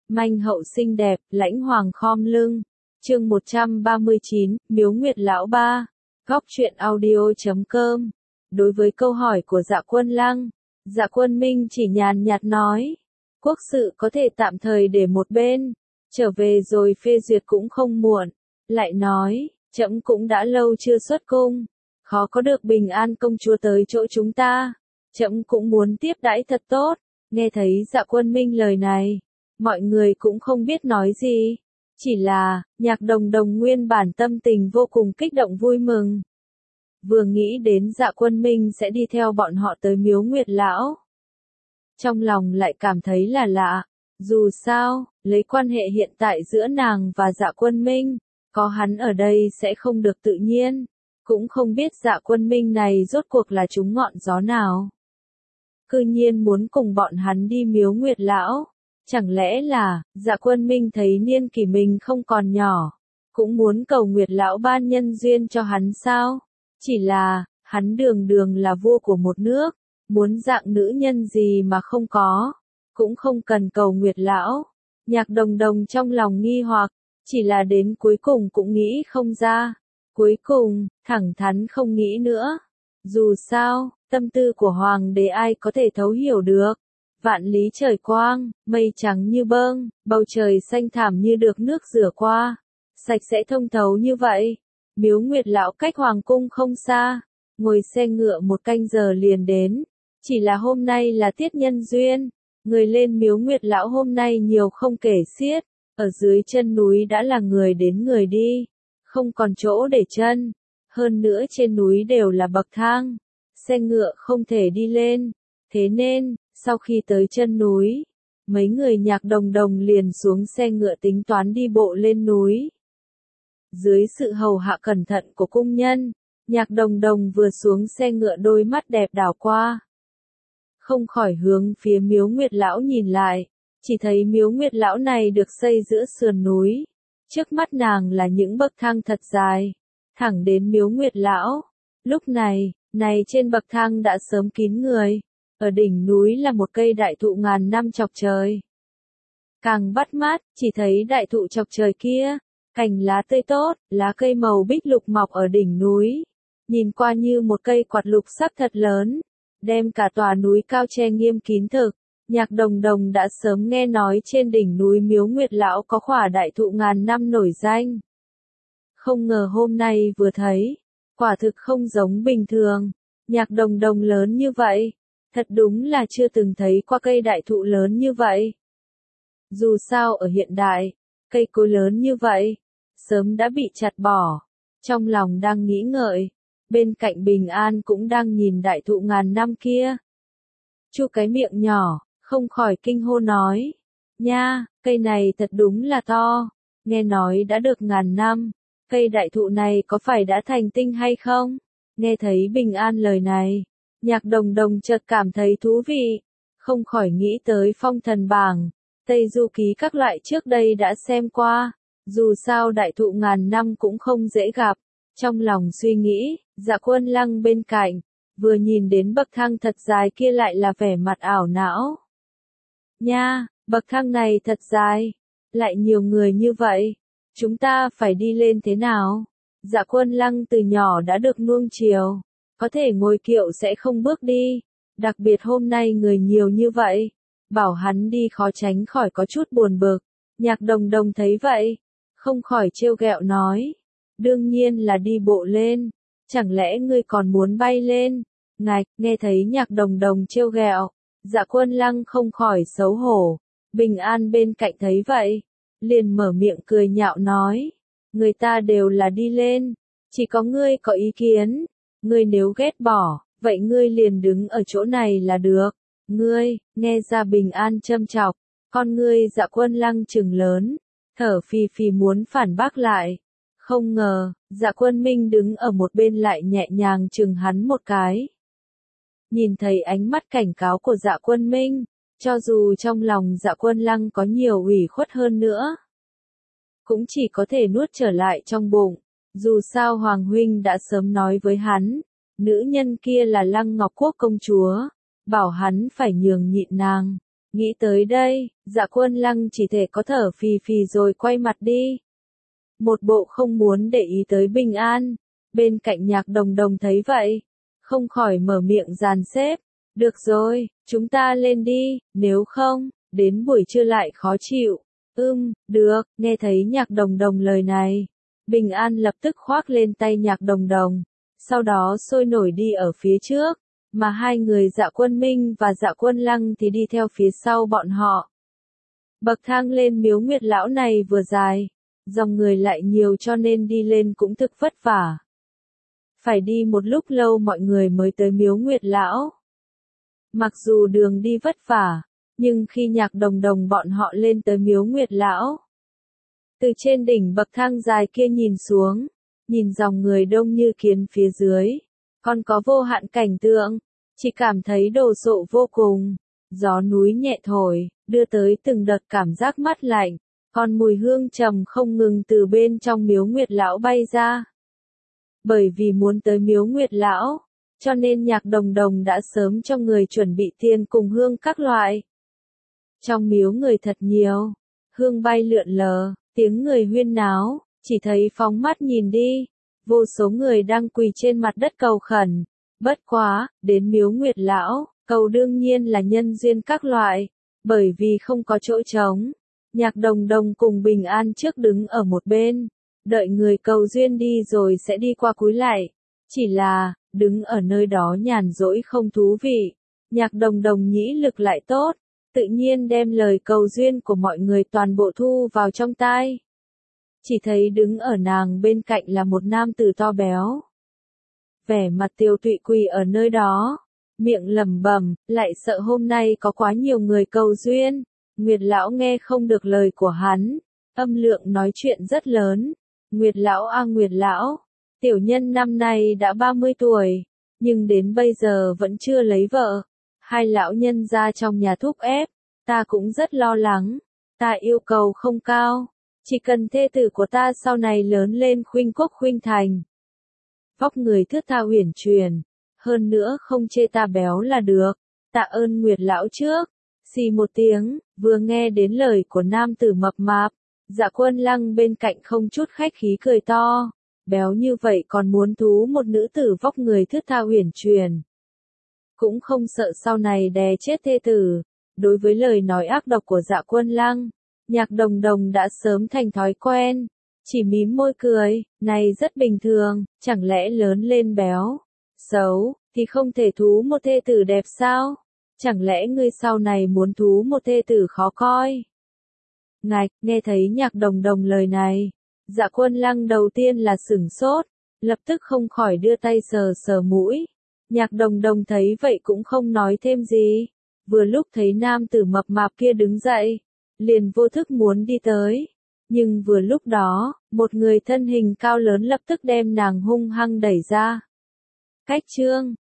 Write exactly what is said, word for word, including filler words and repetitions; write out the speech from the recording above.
Manh hậu xinh đẹp, lãnh hoàng khom lưng. Chương một trăm ba mươi chín, Miếu Nguyệt Lão ba. Góc truyện audio chấm com. Đối với câu hỏi của Dạ Quân Lăng, Dạ Quân Minh chỉ nhàn nhạt nói, quốc sự có thể tạm thời để một bên, trở về rồi phê duyệt cũng không muộn. Lại nói, trẫm cũng đã lâu chưa xuất cung, khó có được bình an công chúa tới chỗ chúng ta, trẫm cũng muốn tiếp đãi thật tốt. Nghe thấy Dạ Quân Minh lời này, mọi người cũng không biết nói gì, chỉ là, Nhạc Đồng Đồng nguyên bản tâm tình vô cùng kích động vui mừng. Vừa nghĩ đến Dạ Quân Minh sẽ đi theo bọn họ tới Miếu Nguyệt Lão, trong lòng lại cảm thấy là lạ. Dù sao, lấy quan hệ hiện tại giữa nàng và Dạ Quân Minh, có hắn ở đây sẽ không được tự nhiên, cũng không biết Dạ Quân Minh này rốt cuộc là trúng ngọn gió nào. Cư nhiên muốn cùng bọn hắn đi Miếu Nguyệt Lão, chẳng lẽ là, Dạ Quân Minh thấy niên kỷ mình không còn nhỏ, cũng muốn cầu Nguyệt Lão ban nhân duyên cho hắn sao? Chỉ là, hắn đường đường là vua của một nước, muốn dạng nữ nhân gì mà không có, cũng không cần cầu Nguyệt Lão. Nhạc Đồng Đồng trong lòng nghi hoặc, chỉ là đến cuối cùng cũng nghĩ không ra. Cuối cùng, thẳng thắn không nghĩ nữa. Dù sao, tâm tư của Hoàng đế ai có thể thấu hiểu được. Vạn lý trời quang, mây trắng như bông, bầu trời xanh thẳm như được nước rửa qua, sạch sẽ thông thấu như vậy. Miếu Nguyệt Lão cách Hoàng cung không xa, ngồi xe ngựa một canh giờ liền đến. Chỉ là hôm nay là tiết nhân duyên, người lên Miếu Nguyệt Lão hôm nay nhiều không kể xiết, ở dưới chân núi đã là người đến người đi, không còn chỗ để chân, hơn nữa trên núi đều là bậc thang, xe ngựa không thể đi lên, thế nên, sau khi tới chân núi, mấy người Nhạc Đồng Đồng liền xuống xe ngựa tính toán đi bộ lên núi. Dưới sự hầu hạ cẩn thận của cung nhân, Nhạc Đồng Đồng vừa xuống xe ngựa đôi mắt đẹp đảo qua, không khỏi hướng phía Miếu Nguyệt Lão nhìn lại, chỉ thấy Miếu Nguyệt Lão này được xây giữa sườn núi, trước mắt nàng là những bậc thang thật dài, thẳng đến Miếu Nguyệt Lão. Lúc này, này trên bậc thang đã sớm kín người, ở đỉnh núi là một cây đại thụ ngàn năm chọc trời. Càng bắt mắt, chỉ thấy đại thụ chọc trời kia, cành lá tươi tốt, lá cây màu bích lục mọc ở đỉnh núi, nhìn qua như một cây quạt lục sắc thật lớn, đem cả tòa núi cao che nghiêm kín thực. Nhạc Đồng Đồng đã sớm nghe nói trên đỉnh núi Miếu Nguyệt Lão có khỏa đại thụ ngàn năm nổi danh. Không ngờ hôm nay vừa thấy, quả thực không giống bình thường, Nhạc Đồng Đồng lớn như vậy, thật đúng là chưa từng thấy qua cây đại thụ lớn như vậy. Dù sao ở hiện đại, cây cối lớn như vậy, sớm đã bị chặt bỏ. Trong lòng đang nghĩ ngợi, bên cạnh Bình An cũng đang nhìn đại thụ ngàn năm kia. Chu cái miệng nhỏ, không khỏi kinh hô nói, nha, cây này thật đúng là to, nghe nói đã được ngàn năm, cây đại thụ này có phải đã thành tinh hay không? Nghe thấy Bình An lời này, Nhạc Đồng Đồng chợt cảm thấy thú vị, không khỏi nghĩ tới phong thần bảng, Tây Du ký các loại trước đây đã xem qua, dù sao đại thụ ngàn năm cũng không dễ gặp. Trong lòng suy nghĩ, Dạ Quân Lăng bên cạnh, vừa nhìn đến bậc thang thật dài kia lại là vẻ mặt ảo não. Nha, bậc thang này thật dài, lại nhiều người như vậy, chúng ta phải đi lên thế nào? Dạ Quân Lăng từ nhỏ đã được nuông chiều, có thể ngồi kiệu sẽ không bước đi, đặc biệt hôm nay người nhiều như vậy, bảo hắn đi khó tránh khỏi có chút buồn bực. Nhạc Đồng Đồng thấy vậy, không khỏi trêu ghẹo nói, đương nhiên là đi bộ lên, chẳng lẽ ngươi còn muốn bay lên? Ngạch, nghe thấy Nhạc Đồng Đồng trêu ghẹo, Dạ Quân Lăng không khỏi xấu hổ. Bình An bên cạnh thấy vậy, liền mở miệng cười nhạo nói, người ta đều là đi lên, chỉ có ngươi có ý kiến, ngươi nếu ghét bỏ, vậy ngươi liền đứng ở chỗ này là được. Ngươi, nghe ra Bình An châm chọc, con ngươi Dạ Quân Lăng trừng lớn, thở phì phì muốn phản bác lại. Không ngờ, Dạ Quân Minh đứng ở một bên lại nhẹ nhàng chừng hắn một cái. Nhìn thấy ánh mắt cảnh cáo của Dạ Quân Minh, cho dù trong lòng Dạ Quân Lăng có nhiều ủy khuất hơn nữa, cũng chỉ có thể nuốt trở lại trong bụng. Dù sao Hoàng Huynh đã sớm nói với hắn, nữ nhân kia là Lăng Ngọc Quốc công chúa, bảo hắn phải nhường nhịn nàng. Nghĩ tới đây, Dạ Quân Lăng chỉ thể có thở phì phì rồi quay mặt đi. Một bộ không muốn để ý tới Bình An. Bên cạnh Nhạc Đồng Đồng thấy vậy, không khỏi mở miệng dàn xếp. Được rồi, chúng ta lên đi, nếu không, đến buổi trưa lại khó chịu. Ưm, được, nghe thấy Nhạc Đồng Đồng lời này. Bình An lập tức khoác lên tay Nhạc Đồng Đồng, sau đó sôi nổi đi ở phía trước, mà hai người Dạ Quân Minh và Dạ Quân Lăng thì đi theo phía sau bọn họ. Bậc thang lên Miếu Nguyệt Lão này vừa dài, dòng người lại nhiều cho nên đi lên cũng thực vất vả. Phải đi một lúc lâu mọi người mới tới Miếu Nguyệt Lão. Mặc dù đường đi vất vả, nhưng khi Nhạc Đồng Đồng bọn họ lên tới Miếu Nguyệt Lão, từ trên đỉnh bậc thang dài kia nhìn xuống, nhìn dòng người đông như kiến phía dưới, còn có vô hạn cảnh tượng, chỉ cảm thấy đồ sộ vô cùng. Gió núi nhẹ thổi, đưa tới từng đợt cảm giác mát lạnh, còn mùi hương trầm không ngừng từ bên trong Miếu Nguyệt Lão bay ra. Bởi vì muốn tới Miếu Nguyệt Lão, cho nên Nhạc Đồng Đồng đã sớm cho người chuẩn bị tiền cùng hương các loại. Trong miếu người thật nhiều, hương bay lượn lờ, tiếng người huyên náo, chỉ thấy phóng mắt nhìn đi, vô số người đang quỳ trên mặt đất cầu khẩn. Bất quá, đến Miếu Nguyệt Lão, cầu đương nhiên là nhân duyên các loại, bởi vì không có chỗ trống. Nhạc Đồng Đồng cùng Bình An trước đứng ở một bên, đợi người cầu duyên đi rồi sẽ đi qua cúi lại. Chỉ là, đứng ở nơi đó nhàn rỗi không thú vị. Nhạc Đồng Đồng nhĩ lực lại tốt, tự nhiên đem lời cầu duyên của mọi người toàn bộ thu vào trong tai. Chỉ thấy đứng ở nàng bên cạnh là một nam tử to béo. Vẻ mặt tiều tụy quỳ ở nơi đó, miệng lẩm bẩm, lại sợ hôm nay có quá nhiều người cầu duyên. Nguyệt Lão nghe không được lời của hắn, âm lượng nói chuyện rất lớn. Nguyệt Lão a Nguyệt Lão, tiểu nhân năm nay đã ba mươi tuổi, nhưng đến bây giờ vẫn chưa lấy vợ. Hai lão nhân ra trong nhà thúc ép, ta cũng rất lo lắng. Ta yêu cầu không cao, chỉ cần thê tử của ta sau này lớn lên khuynh quốc khuynh thành. Vóc người thướt tha uyển chuyển, hơn nữa không chê ta béo là được. Tạ ơn Nguyệt Lão trước. Xì một tiếng, vừa nghe đến lời của nam tử mập mạp, Dạ Quân Lăng bên cạnh không chút khách khí cười to. Béo như vậy còn muốn thú một nữ tử vóc người thướt tha uyển chuyển. Cũng không sợ sau này đè chết thê tử. Đối với lời nói ác độc của Dạ Quân Lăng, Nhạc Đồng Đồng đã sớm thành thói quen, chỉ mím môi cười, này rất bình thường, chẳng lẽ lớn lên béo, xấu, thì không thể thú một thê tử đẹp sao? Chẳng lẽ ngươi sau này muốn thú một thê tử khó coi? Ngạch, nghe thấy Nhạc Đồng Đồng lời này, Dạ Quân Lăng đầu tiên là sửng sốt, lập tức không khỏi đưa tay sờ sờ mũi. Nhạc Đồng Đồng thấy vậy cũng không nói thêm gì, vừa lúc thấy nam tử mập mạp kia đứng dậy, liền vô thức muốn đi tới. Nhưng vừa lúc đó, một người thân hình cao lớn lập tức đem nàng hung hăng đẩy ra. Cách chương